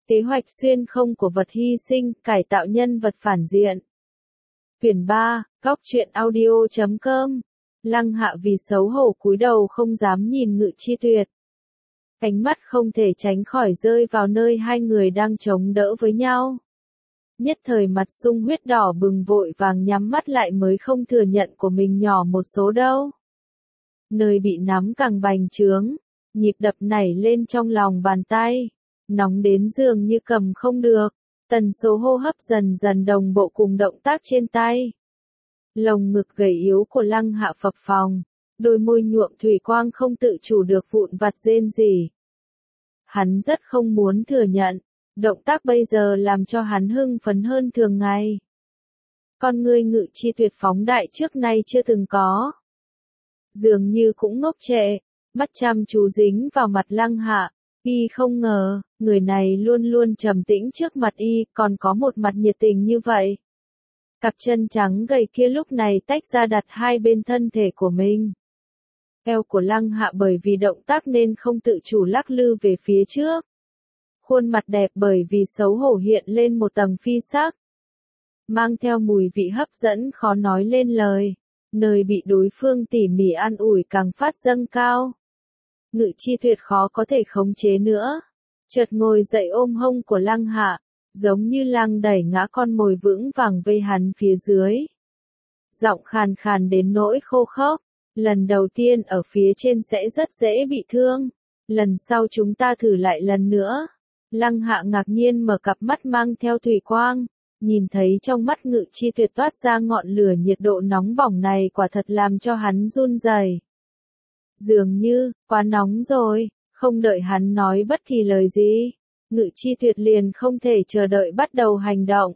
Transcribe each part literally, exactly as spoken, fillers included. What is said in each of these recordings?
Kế hoạch xuyên không của vật hy sinh, cải tạo nhân vật phản diện. Quyển ba, góc truyện audio chấm com. Lăng Hạ vì xấu hổ cúi đầu không dám nhìn Ngự Chi Tuyệt. Ánh mắt không thể tránh khỏi rơi vào nơi hai người đang chống đỡ với nhau. Nhất thời mặt sung huyết đỏ bừng vội vàng nhắm mắt lại mới không thừa nhận của mình nhỏ một số đâu. Nơi bị nắm càng bành trướng, nhịp đập nảy lên trong lòng bàn tay, nóng đến dường như cầm không được, tần số hô hấp dần dần đồng bộ cùng động tác trên tay. Lồng ngực gầy yếu của Lăng Hạ phập phồng, đôi môi nhuộm thủy quang không tự chủ được vụn vặt rên rỉ. Hắn rất không muốn thừa nhận, động tác bây giờ làm cho hắn hưng phấn hơn thường ngày. Con ngươi Ngự Chi Tuyệt phóng đại trước nay chưa từng có. Dường như cũng ngốc trệ, mắt chăm chú dính vào mặt Lăng Hạ, y không ngờ, người này luôn luôn trầm tĩnh trước mặt y, còn có một mặt nhiệt tình như vậy. Cặp chân trắng gầy kia lúc này tách ra đặt hai bên thân thể của mình. Eo của Lăng Hạ bởi vì động tác nên không tự chủ lắc lư về phía trước. Khuôn mặt đẹp bởi vì xấu hổ hiện lên một tầng phi sắc. Mang theo mùi vị hấp dẫn khó nói lên lời. Nơi bị đối phương tỉ mỉ an ủi càng phát dâng cao. Ngự Chi Tuyệt khó có thể khống chế nữa. Chợt ngồi dậy ôm hông của Lăng Hạ, giống như lang đẩy ngã con mồi vững vàng vây hắn phía dưới. Giọng khàn khàn đến nỗi khô khốc. Lần đầu tiên ở phía trên sẽ rất dễ bị thương. Lần sau chúng ta thử lại lần nữa. Lăng Hạ ngạc nhiên mở cặp mắt mang theo thủy quang. Nhìn thấy trong mắt Ngự Chi Tuyệt toát ra ngọn lửa nhiệt độ nóng bỏng này quả thật làm cho hắn run rẩy. Dường như, quá nóng rồi, không đợi hắn nói bất kỳ lời gì. Ngự Chi Tuyệt liền không thể chờ đợi bắt đầu hành động.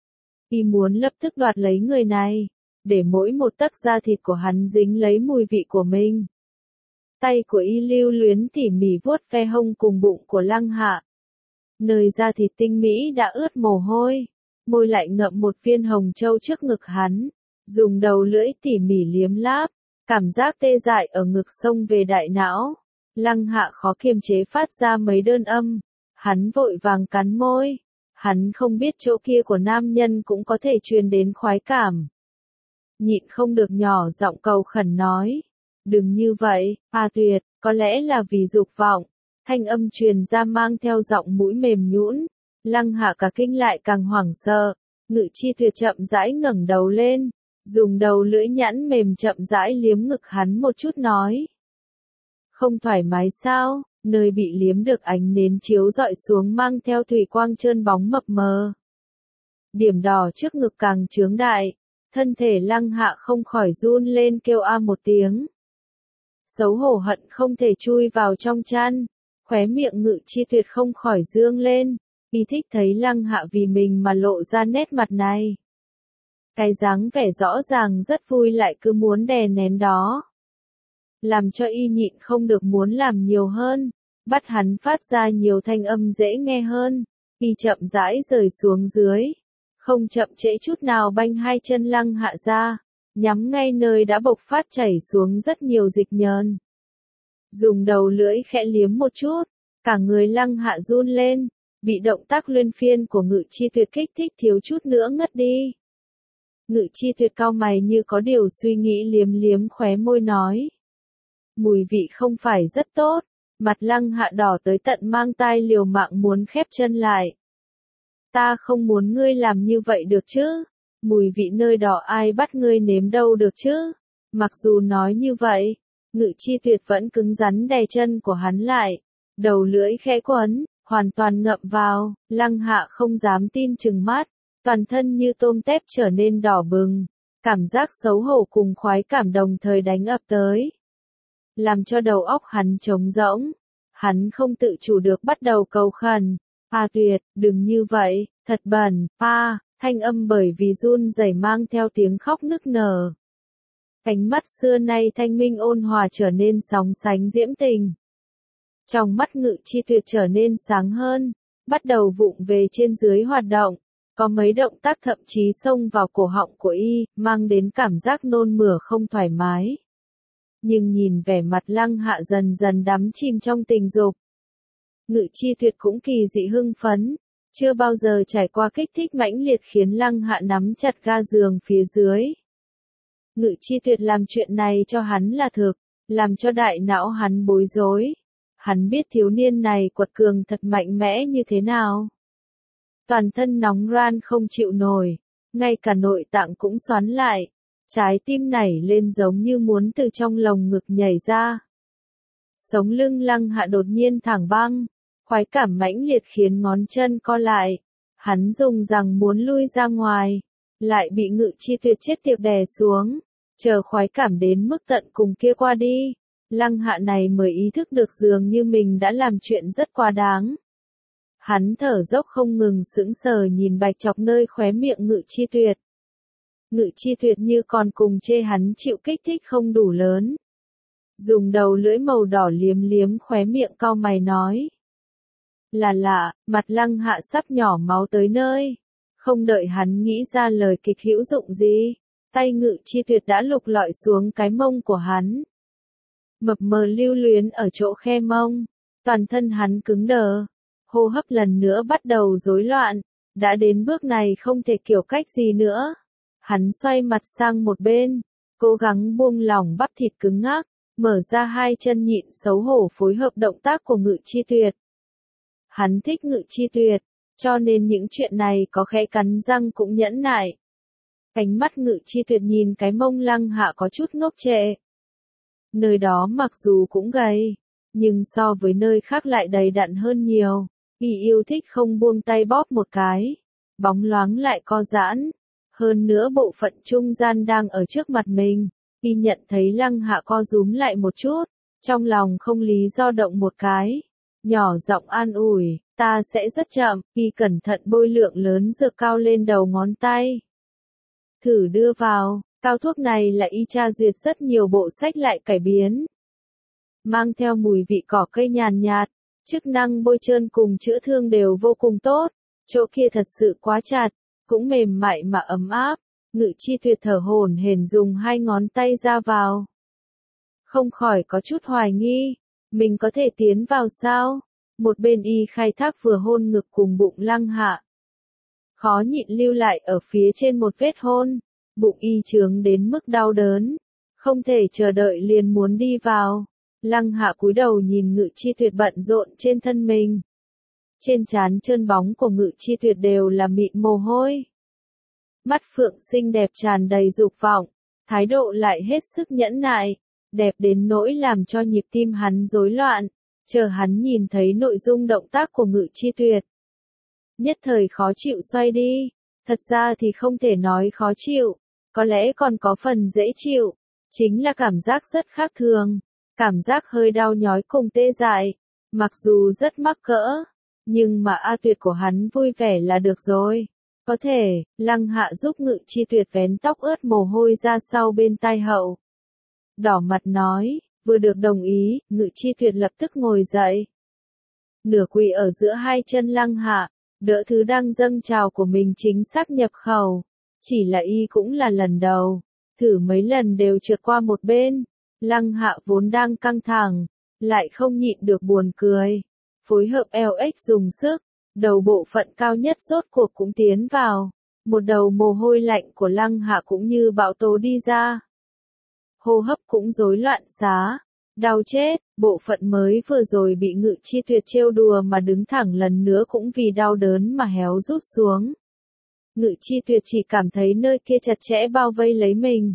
Y muốn lập tức đoạt lấy người này, để mỗi một tấc da thịt của hắn dính lấy mùi vị của mình. Tay của y lưu luyến tỉ mỉ vuốt ve hông cùng bụng của Lăng Hạ. Nơi da thịt tinh mỹ đã ướt mồ hôi, môi lại ngậm một viên hồng châu trước ngực hắn, dùng đầu lưỡi tỉ mỉ liếm láp, cảm giác tê dại ở ngực xông về đại não. Lăng Hạ khó kiềm chế phát ra mấy đơn âm, hắn vội vàng cắn môi, hắn không biết chỗ kia của nam nhân cũng có thể truyền đến khoái cảm. Nhịn không được nhỏ giọng cầu khẩn nói, đừng như vậy, A Tuyệt, có lẽ là vì dục vọng. Thanh âm truyền ra mang theo giọng mũi mềm nhũn. Lăng Hạ cả kinh lại càng hoảng sợ. Ngự Chi Tuyệt chậm rãi ngẩng đầu lên, dùng đầu lưỡi nhẵn mềm chậm rãi liếm ngực hắn một chút nói. Không thoải mái sao? Nơi bị liếm được ánh nến chiếu rọi xuống mang theo thủy quang trơn bóng mập mờ. Điểm đỏ trước ngực càng trướng đại, thân thể Lăng Hạ không khỏi run lên kêu a một tiếng. Xấu hổ hận không thể chui vào trong chăn, khóe miệng Ngự Chi Tuyệt không khỏi dương lên. Y thích thấy Lăng Hạ vì mình mà lộ ra nét mặt này. Cái dáng vẻ rõ ràng rất vui lại cứ muốn đè nén đó. Làm cho y nhịn không được muốn làm nhiều hơn, bắt hắn phát ra nhiều thanh âm dễ nghe hơn. Y chậm rãi rời xuống dưới, không chậm trễ chút nào banh hai chân Lăng Hạ ra, nhắm ngay nơi đã bộc phát chảy xuống rất nhiều dịch nhờn. Dùng đầu lưỡi khẽ liếm một chút, cả người Lăng Hạ run lên. Bị động tác luân phiên của Ngự Chi Tuyệt kích thích thiếu chút nữa ngất đi. Ngự Chi Tuyệt cau mày như có điều suy nghĩ liếm liếm khóe môi nói. Mùi vị không phải rất tốt, mặt Lăng Hạ đỏ tới tận mang tai liều mạng muốn khép chân lại. Ta không muốn ngươi làm như vậy được chứ, mùi vị nơi đỏ ai bắt ngươi nếm đâu được chứ. Mặc dù nói như vậy, Ngự Chi Tuyệt vẫn cứng rắn đè chân của hắn lại, đầu lưỡi khẽ quấn. Hoàn toàn ngậm vào, Lăng Hạ không dám tin chừng mắt, toàn thân như tôm tép trở nên đỏ bừng, cảm giác xấu hổ cùng khoái cảm đồng thời đánh ập tới. Làm cho đầu óc hắn trống rỗng, hắn không tự chủ được bắt đầu cầu khẩn, A Tuyệt, đừng như vậy, thật bẩn, a, thanh âm bởi vì run rẩy mang theo tiếng khóc nức nở. Ánh mắt xưa nay thanh minh ôn hòa trở nên sóng sánh diễm tình. Trong mắt Ngự Chi Tuyệt trở nên sáng hơn, bắt đầu vụng về trên dưới hoạt động, có mấy động tác thậm chí xông vào cổ họng của y, mang đến cảm giác nôn mửa không thoải mái. Nhưng nhìn vẻ mặt Lăng Hạ dần dần đắm chìm trong tình dục. Ngự chi tuyệt cũng kỳ dị hưng phấn, chưa bao giờ trải qua kích thích mãnh liệt khiến Lăng Hạ nắm chặt ga giường phía dưới. Ngự chi tuyệt làm chuyện này cho hắn là thực, làm cho đại não hắn bối rối. Hắn biết thiếu niên này quật cường thật mạnh mẽ như thế nào. Toàn thân nóng ran không chịu nổi, ngay cả nội tạng cũng xoắn lại, trái tim nảy lên giống như muốn từ trong lồng ngực nhảy ra. Sống lưng Lăng Hạ đột nhiên thẳng băng, khoái cảm mãnh liệt khiến ngón chân co lại. Hắn dùng rằng muốn lui ra ngoài, lại bị Ngự chi tuyệt chết tiệt đè xuống. Chờ khoái cảm đến mức tận cùng kia qua đi, Lăng Hạ này mới ý thức được dường như mình đã làm chuyện rất quá đáng. Hắn thở dốc không ngừng sững sờ nhìn bạch chọc nơi khóe miệng Ngự chi tuyệt. Ngự chi tuyệt như còn cùng chê hắn chịu kích thích không đủ lớn. Dùng đầu lưỡi màu đỏ liếm liếm khóe miệng cau mày nói. Là lạ, mặt Lăng Hạ sắp nhỏ máu tới nơi. Không đợi hắn nghĩ ra lời kịch hữu dụng gì, tay Ngự chi tuyệt đã lục lọi xuống cái mông của hắn. Mập mờ lưu luyến ở chỗ khe mông, toàn thân hắn cứng đờ, hô hấp lần nữa bắt đầu rối loạn, đã đến bước này không thể kiểu cách gì nữa. Hắn xoay mặt sang một bên, cố gắng buông lỏng bắp thịt cứng ngắc, mở ra hai chân nhịn xấu hổ phối hợp động tác của Ngự chi tuyệt. Hắn thích Ngự chi tuyệt, cho nên những chuyện này có khẽ cắn răng cũng nhẫn nại. Ánh mắt Ngự chi tuyệt nhìn cái mông Lăng Hạ có chút ngốc trệ. Nơi đó mặc dù cũng gầy, nhưng so với nơi khác lại đầy đặn hơn nhiều. Y yêu thích không buông tay bóp một cái, bóng loáng lại co giãn. Hơn nữa bộ phận trung gian đang ở trước mặt mình, Y nhận thấy Lăng Hạ co rúm lại một chút, trong lòng không lý do động một cái. Nhỏ giọng an ủi, ta sẽ rất chậm. Y cẩn thận bôi lượng lớn dược cao lên đầu ngón tay. Thử đưa vào, cao thuốc này là Y tra duyệt rất nhiều bộ sách lại cải biến. Mang theo mùi vị cỏ cây nhàn nhạt, chức năng bôi trơn cùng chữa thương đều vô cùng tốt. Chỗ kia thật sự quá chặt, cũng mềm mại mà ấm áp. Ngự chi tuyệt thở hổn hển dùng hai ngón tay ra vào. Không khỏi có chút hoài nghi, mình có thể tiến vào sao? Một bên Y khai thác vừa hôn ngực cùng bụng Lăng Hạ. Khó nhịn lưu lại ở phía trên một vết hôn, bụng Y trướng đến mức đau đớn, không thể chờ đợi liền muốn đi vào. Lăng Hạ cúi đầu nhìn Ngự chi tuyệt bận rộn trên thân mình. Trên trán trơn bóng của Ngự chi tuyệt đều là mịn mồ hôi. Mắt phượng xinh đẹp tràn đầy dục vọng, thái độ lại hết sức nhẫn nại, đẹp đến nỗi làm cho nhịp tim hắn rối loạn, chờ hắn nhìn thấy nội dung động tác của Ngự chi tuyệt. Nhất thời khó chịu xoay đi, thật ra thì không thể nói khó chịu, có lẽ còn có phần dễ chịu, chính là cảm giác rất khác thường, cảm giác hơi đau nhói cùng tê dại, mặc dù rất mắc cỡ, nhưng mà A Tuyệt của hắn vui vẻ là được rồi. Có thể, Lăng Hạ giúp Ngự chi tuyệt vén tóc ướt mồ hôi ra sau bên tai hậu. Đỏ mặt nói, vừa được đồng ý, Ngự chi tuyệt lập tức ngồi dậy. Nửa quỳ ở giữa hai chân Lăng Hạ, đỡ thứ đang dâng trào của mình chính xác nhập khẩu. Chỉ là Y cũng là lần đầu, thử mấy lần đều trượt qua một bên. Lăng Hạ vốn đang căng thẳng, lại không nhịn được buồn cười. Phối hợp eo ếch dùng sức. Đầu bộ phận cao nhất rốt cuộc cũng tiến vào, một đầu mồ hôi lạnh của Lăng Hạ cũng như bão tố đi ra. Hô hấp cũng rối loạn xá, đau chết, bộ phận mới vừa rồi bị Ngự chi tuyệt trêu đùa mà đứng thẳng lần nữa cũng vì đau đớn mà héo rút xuống. Ngự chi tuyệt chỉ cảm thấy nơi kia chặt chẽ bao vây lấy mình.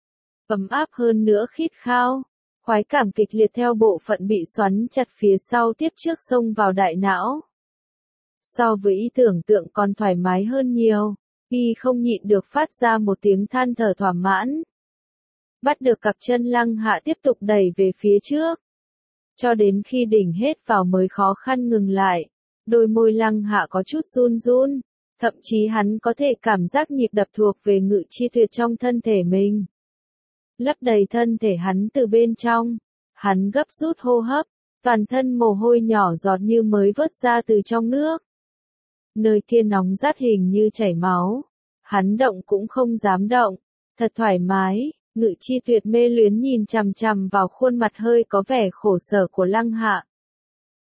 Ấm áp hơn nữa khít khao, khoái cảm kịch liệt theo bộ phận bị xoắn chặt phía sau tiếp trước xông vào đại não. So với ý tưởng tượng còn thoải mái hơn nhiều, Y không nhịn được phát ra một tiếng than thở thỏa mãn. Bắt được cặp chân Lăng Hạ tiếp tục đẩy về phía trước. Cho đến khi đỉnh hết vào mới khó khăn ngừng lại, đôi môi Lăng Hạ có chút run run, thậm chí hắn có thể cảm giác nhịp đập thuộc về Ngự chi tuyệt trong thân thể mình. Lấp đầy thân thể hắn từ bên trong, hắn gấp rút hô hấp, toàn thân mồ hôi nhỏ giọt như mới vớt ra từ trong nước. Nơi kia nóng rát hình như chảy máu, hắn động cũng không dám động, thật thoải mái. Ngự chi tuyệt mê luyến nhìn chằm chằm vào khuôn mặt hơi có vẻ khổ sở của Lăng Hạ.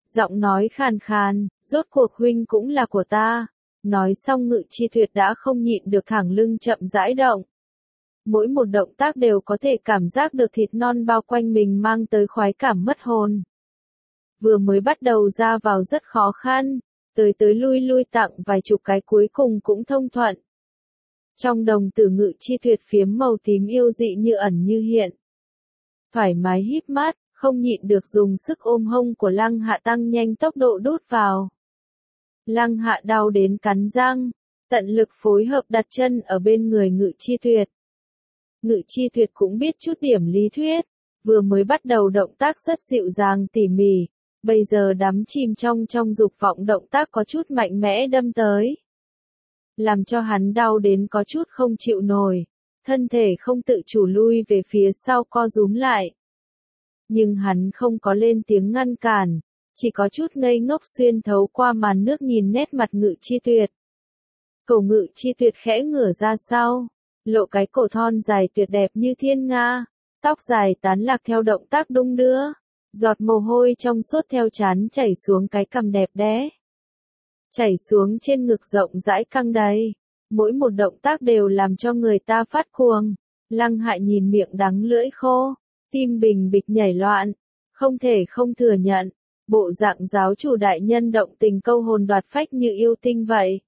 giọng nói khàn khàn, rốt cuộc huynh cũng là của ta. Nói xong Ngự Chi Tuyệt đã không nhịn được thẳng lưng chậm rãi động. Mỗi một động tác đều có thể cảm giác được thịt non bao quanh mình mang tới khoái cảm mất hồn. Vừa mới bắt đầu ra vào rất khó khăn, tới tới lui lui tặng vài chục cái cuối cùng cũng thông thuận. Trong đồng tử Ngự Chi Tuyệt phiếm màu tím yêu dị như ẩn như hiện. Thoải mái híp mắt, không nhịn được dùng sức ôm hông của Lăng Hạ tăng nhanh tốc độ đút vào. Lăng Hạ đau đến cắn răng, tận lực phối hợp đặt chân ở bên người Ngự Chi Tuyệt. Ngự Chi Tuyệt cũng biết chút điểm lý thuyết, vừa mới bắt đầu động tác rất dịu dàng tỉ mỉ, bây giờ đắm chìm trong trong dục vọng động tác có chút mạnh mẽ đâm tới. Làm cho hắn đau đến có chút không chịu nổi, thân thể không tự chủ lui về phía sau co rúm lại. Nhưng hắn không có lên tiếng ngăn cản, chỉ có chút ngây ngốc xuyên thấu qua màn nước nhìn nét mặt Ngự Chi Tuyệt. Cổ Ngự Chi Tuyệt khẽ ngửa ra sau, lộ cái cổ thon dài tuyệt đẹp như thiên nga, tóc dài tán lạc theo động tác đung đưa, giọt mồ hôi trong suốt theo trán chảy xuống cái cằm đẹp đẽ. Chảy xuống trên ngực rộng rãi căng đầy, mỗi một động tác đều làm cho người ta phát cuồng. Lăng Hạ nhìn miệng đắng lưỡi khô, tim bình bịch nhảy loạn, không thể không thừa nhận, bộ dạng giáo chủ đại nhân động tình câu hồn đoạt phách như yêu tinh vậy.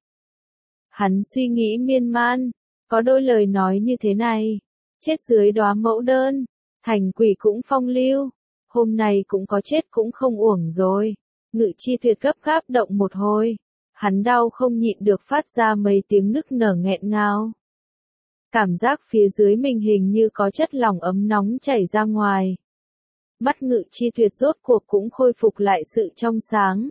Hắn suy nghĩ miên man, có đôi lời nói như thế này, chết dưới đóa mẫu đơn, thành quỷ cũng phong lưu, hôm nay cũng có chết cũng không uổng rồi. Ngự Chi Tuyệt gấp gáp động một hồi, hắn đau không nhịn được phát ra mấy tiếng nức nở nghẹn ngào. Cảm giác phía dưới mình hình như có chất lỏng ấm nóng chảy ra ngoài. Mắt Ngự Chi Tuyệt rốt cuộc cũng khôi phục lại sự trong sáng.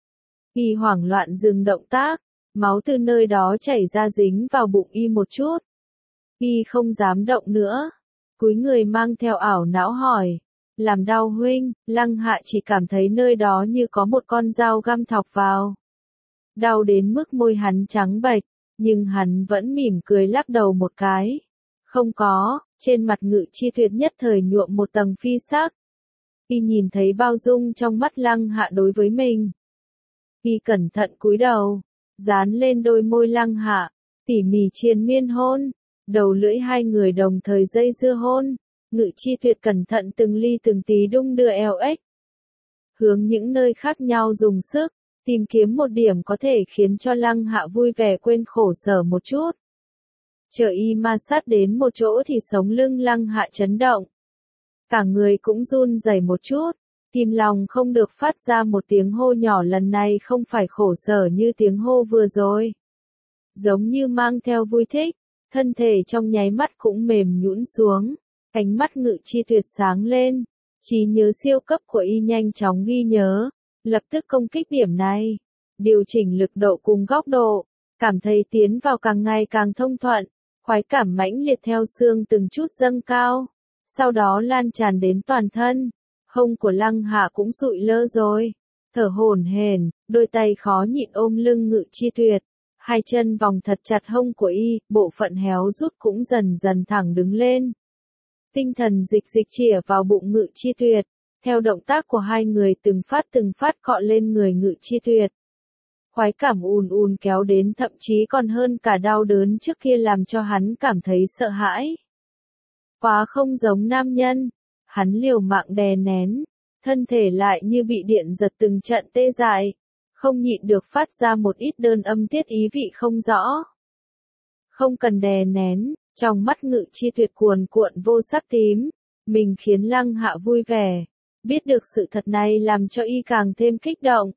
Y hoảng loạn dừng động tác, máu từ nơi đó chảy ra dính vào bụng y một chút. Y không dám động nữa, cúi người mang theo ảo não hỏi, làm đau huynh? Lăng Hạ chỉ cảm thấy nơi đó như có một con dao găm thọc vào. Đau đến mức môi hắn trắng bệch, nhưng hắn vẫn mỉm cười lắc đầu một cái. Không có, trên mặt Ngự Chi Tuyệt nhất thời nhuộm một tầng phi sắc. Y nhìn thấy bao dung trong mắt Lăng Hạ đối với mình. Y cẩn thận cúi đầu, dán lên đôi môi Lăng Hạ, tỉ mỉ triền miên hôn, đầu lưỡi hai người đồng thời dây dưa hôn. Ngự Chi Tuyệt cẩn thận từng ly từng tí đung đưa eo ếch, hướng những nơi khác nhau dùng sức, tìm kiếm một điểm có thể khiến cho Lăng Hạ vui vẻ quên khổ sở một chút. Chờ y ma sát đến một chỗ thì sống lưng Lăng Hạ chấn động. Cả người cũng run rẩy một chút, kìm lòng không được phát ra một tiếng hô nhỏ, lần này không phải khổ sở như tiếng hô vừa rồi. Giống như mang theo vui thích, thân thể trong nháy mắt cũng mềm nhũn xuống, ánh mắt Ngự Chi Tuyệt sáng lên, trí nhớ siêu cấp của y nhanh chóng ghi nhớ, lập tức công kích điểm này, điều chỉnh lực độ cùng góc độ, cảm thấy tiến vào càng ngày càng thông thuận, khoái cảm mãnh liệt theo xương từng chút dâng cao, sau đó lan tràn đến toàn thân. Hông của Lăng Hạ cũng sụi lơ rồi, thở hổn hển, đôi tay khó nhịn ôm lưng Ngự Chi Tuyệt, hai chân vòng thật chặt hông của y, bộ phận héo rút cũng dần dần thẳng đứng lên. Tinh thần dịch dịch chìa vào bụng Ngự Chi Tuyệt, theo động tác của hai người từng phát từng phát cọ lên người Ngự Chi Tuyệt. Khoái cảm ùn ùn kéo đến, thậm chí còn hơn cả đau đớn trước kia, làm cho hắn cảm thấy sợ hãi. Quá không giống nam nhân, hắn liều mạng đè nén, thân thể lại như bị điện giật từng trận tê dại, không nhịn được phát ra một ít đơn âm tiết ý vị không rõ. Không cần đè nén, trong mắt Ngự Chi Tuyệt cuồn cuộn vô sắc tím, mình khiến Lăng Hạ vui vẻ, biết được sự thật này làm cho y càng thêm kích động.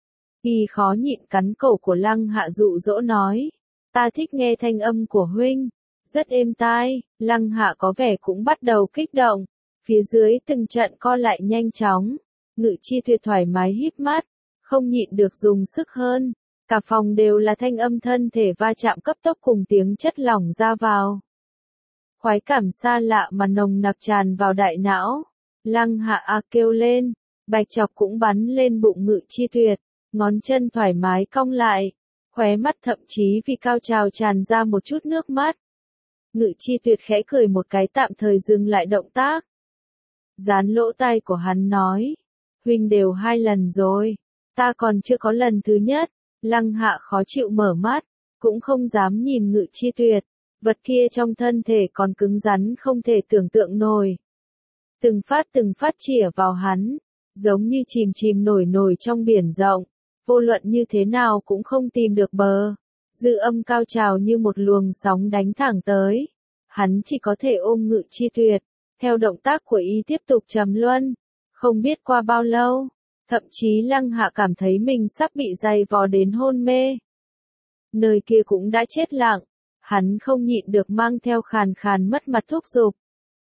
Y khó nhịn cắn cổ của Lăng Hạ dụ dỗ nói, ta thích nghe thanh âm của huynh, rất êm tai. Lăng Hạ có vẻ cũng bắt đầu kích động, phía dưới từng trận co lại nhanh chóng, Ngự Chi Tuyệt thoải mái híp mắt, không nhịn được dùng sức hơn, cả phòng đều là thanh âm thân thể va chạm cấp tốc cùng tiếng chất lỏng ra vào. Khoái cảm xa lạ mà nồng nặc tràn vào đại não, Lăng Hạ a kêu lên, bạch chọc cũng bắn lên bụng Ngự Chi Tuyệt, ngón chân thoải mái cong lại, khóe mắt thậm chí vì cao trào tràn ra một chút nước mắt. Ngự Chi Tuyệt khẽ cười một cái, tạm thời dừng lại động tác. Dán lỗ tai của hắn nói, huynh đều hai lần rồi, Ta còn chưa có lần thứ nhất. Lăng Hạ khó chịu mở mắt, cũng không dám nhìn Ngự Chi Tuyệt. Vật kia trong thân thể còn cứng rắn không thể tưởng tượng nổi. Từng phát từng phát chĩa vào hắn, giống như chìm chìm nổi nổi trong biển rộng, vô luận như thế nào cũng không tìm được bờ. Dư âm cao trào như một luồng sóng đánh thẳng tới. Hắn chỉ có thể ôm Ngự Chi Tuyệt, theo động tác của y tiếp tục trầm luân. Không biết qua bao lâu, thậm chí Lăng Hạ cảm thấy mình sắp bị giày vò đến hôn mê. Nơi kia cũng đã chết lặng, hắn không nhịn được mang theo khàn khàn mất mặt thúc giục.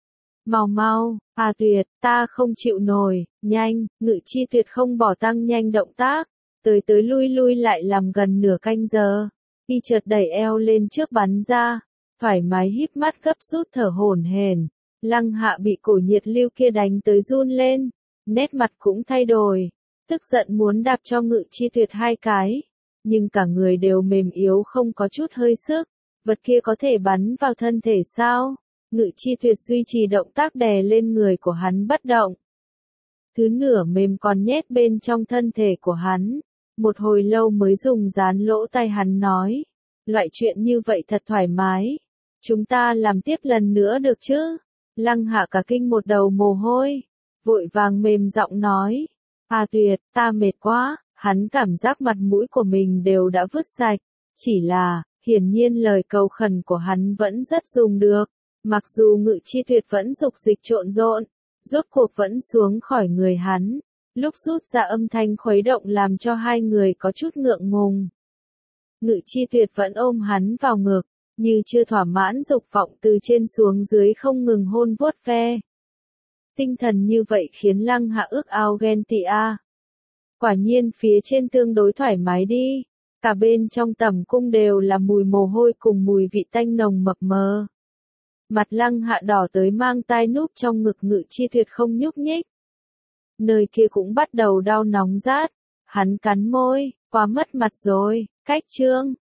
Mau mau, à Tuyệt, ta không chịu nổi, nhanh, Ngự Chi Tuyệt không bỏ tăng nhanh động tác, tới tới lui lui lại làm gần nửa canh giờ. Y chợt đẩy eo lên trước bắn ra, thoải mái híp mắt gấp rút thở hổn hển. Lăng Hạ bị cổ nhiệt lưu kia đánh tới run lên, nét mặt cũng thay đổi, tức giận muốn đạp cho Ngự Chi Tuyệt hai cái, nhưng cả người đều mềm yếu không có chút hơi sức, vật kia có thể bắn vào thân thể sao? Ngự Chi Tuyệt duy trì động tác đè lên người của hắn bất động. Thứ nửa mềm còn nhét bên trong thân thể của hắn, một hồi lâu mới dùng dán lỗ tai hắn nói, loại chuyện như vậy thật thoải mái, chúng ta làm tiếp lần nữa được chứ? Lăng Hạ cả kinh một đầu mồ hôi, vội vàng mềm giọng nói, à Tuyệt, ta mệt quá. Hắn cảm giác mặt mũi của mình đều đã vứt sạch, chỉ là, hiển nhiên lời cầu khẩn của hắn vẫn rất dùng được, mặc dù Ngự Chi Tuyệt vẫn dục dịch trộn rộn, rốt cuộc vẫn xuống khỏi người hắn, lúc rút ra âm thanh khuấy động làm cho hai người có chút ngượng ngùng. Ngự Chi Tuyệt vẫn ôm hắn vào ngực, như chưa thỏa mãn dục vọng từ trên xuống dưới không ngừng hôn vuốt ve. Tinh thần như vậy khiến Lăng Hạ ước ao ghen tị a. Quả nhiên phía trên tương đối thoải mái đi, cả bên trong tầm cung đều là mùi mồ hôi cùng mùi vị tanh nồng mập mờ. Mặt Lăng Hạ đỏ tới mang tai núp trong ngực Ngự Chi Tuyệt không nhúc nhích. Nơi kia cũng bắt đầu đau nóng rát, hắn cắn môi, quá mất mặt rồi, cách chương.